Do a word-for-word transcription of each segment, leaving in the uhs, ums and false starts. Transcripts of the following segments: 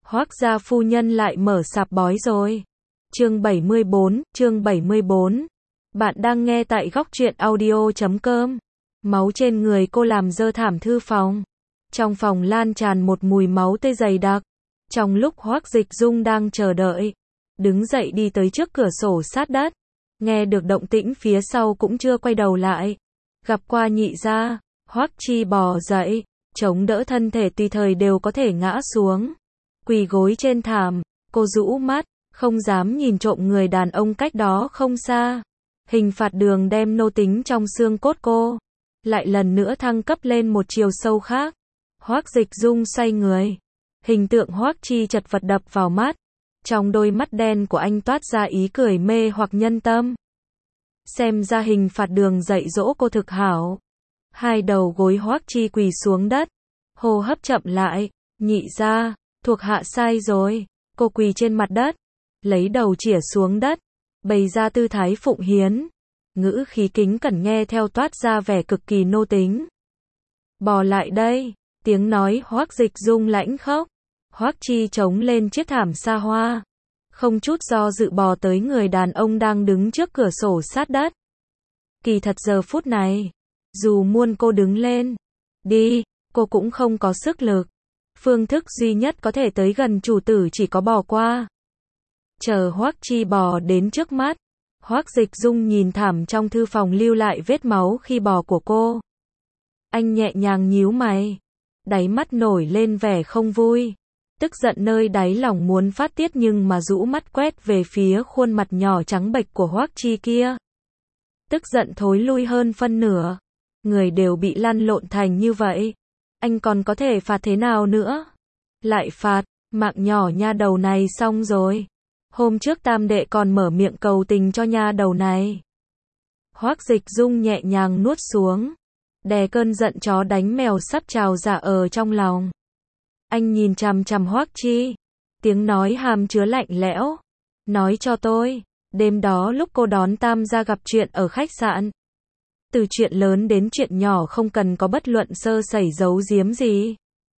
Hoác gia phu nhân lại mở sạp bói rồi. Chương bảy mươi bốn, chương bảy mươi bốn. Bạn đang nghe tại góc truyện audio chấm com. Máu trên người cô làm dơ thảm thư phòng. Trong phòng lan tràn một mùi máu tươi dày đặc. Trong lúc Hoác Dịch Dung đang chờ đợi, đứng dậy đi tới trước cửa sổ sát đất. Nghe được động tĩnh phía sau cũng chưa quay đầu lại. Gặp qua nhị gia, Hoác Chi bò dậy, chống đỡ thân thể tùy thời đều có thể ngã xuống. Quỳ gối trên thảm, cô rũ mắt, không dám nhìn trộm người đàn ông cách đó không xa. Hình phạt đường đem nô tính trong xương cốt cô, lại lần nữa thăng cấp lên một chiều sâu khác. Hoác Dịch Dung xoay người, hình tượng Hoác Chi chật vật đập vào mắt. Trong đôi mắt đen của anh toát ra ý cười mê hoặc nhân tâm. Xem ra hình phạt đường dạy dỗ cô thực hảo. Hai đầu gối Hoác Chi quỳ xuống đất, hô hấp chậm lại. Nhị gia, thuộc hạ sai rồi. Cô quỳ trên mặt đất, lấy đầu chĩa xuống đất, bày ra tư thái phụng hiến. Ngữ khí kính cẩn nghe theo toát ra vẻ cực kỳ nô tính. Bò lại đây, tiếng nói Hoác Dịch Dung lãnh khốc. Hoác Chi chống lên chiếc thảm sa hoa, không chút do dự bò tới người đàn ông đang đứng trước cửa sổ sát đất. Kỳ thật giờ phút này, dù muốn cô đứng lên, đi, cô cũng không có sức lực. Phương thức duy nhất có thể tới gần chủ tử chỉ có bò qua. Chờ Hoác Chi bò đến trước mắt, Hoác Dịch Dung nhìn thảm trong thư phòng lưu lại vết máu khi bò của cô. Anh nhẹ nhàng nhíu mày, đáy mắt nổi lên vẻ không vui. Tức giận nơi đáy lòng muốn phát tiết nhưng mà rũ mắt quét về phía khuôn mặt nhỏ trắng bệch của Hoác Chi kia. Tức giận thối lui hơn phân nửa. Người đều bị lăn lộn thành như vậy, anh còn có thể phạt thế nào nữa? Lại phạt, mạng nhỏ nha đầu này xong rồi. Hôm trước tam đệ còn mở miệng cầu tình cho nha đầu này. Hoác Dịch Dung nhẹ nhàng nuốt xuống, đè cơn giận chó đánh mèo sắp trào ra ở trong lòng. Anh nhìn chằm chằm Hoác Chi, tiếng nói hàm chứa lạnh lẽo. Nói cho tôi, đêm đó lúc cô đón tam gia gặp chuyện ở khách sạn, từ chuyện lớn đến chuyện nhỏ không cần có bất luận sơ sẩy giấu giếm gì.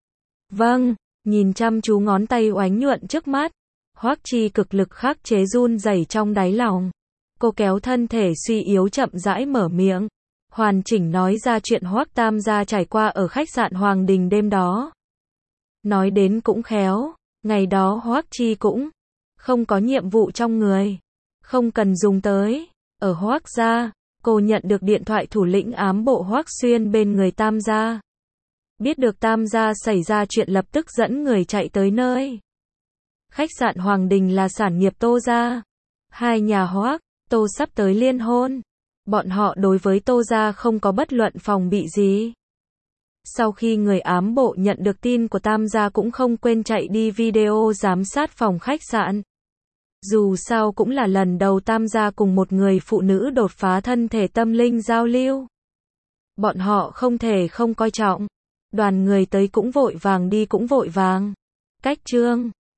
Vâng, nhìn chăm chú ngón tay oánh nhuận trước mắt, Hoác Chi cực lực khắc chế run rẩy trong đáy lòng. Cô kéo thân thể suy yếu chậm rãi mở miệng, hoàn chỉnh nói ra chuyện Hoác tam gia trải qua ở khách sạn Hoàng Đình đêm đó. Nói đến cũng khéo, ngày đó Hoác Chi cũng không có nhiệm vụ trong người, không cần dùng tới. Ở Hoác gia, cô nhận được điện thoại thủ lĩnh ám bộ Hoác Xuyên bên người tam gia. Biết được tam gia xảy ra chuyện lập tức dẫn người chạy tới nơi. Khách sạn Hoàng Đình là sản nghiệp Tô gia. Hai nhà Hoác, Tô sắp tới liên hôn. Bọn họ đối với Tô gia không có bất luận phòng bị gì. Sau khi người ám bộ nhận được tin của tam gia cũng không quên chạy đi video giám sát phòng khách sạn. Dù sao cũng là lần đầu tam gia cùng một người phụ nữ đột phá thân thể tâm linh giao lưu. Bọn họ không thể không coi trọng. Đoàn người tới cũng vội vàng đi cũng vội vàng. Cách trương,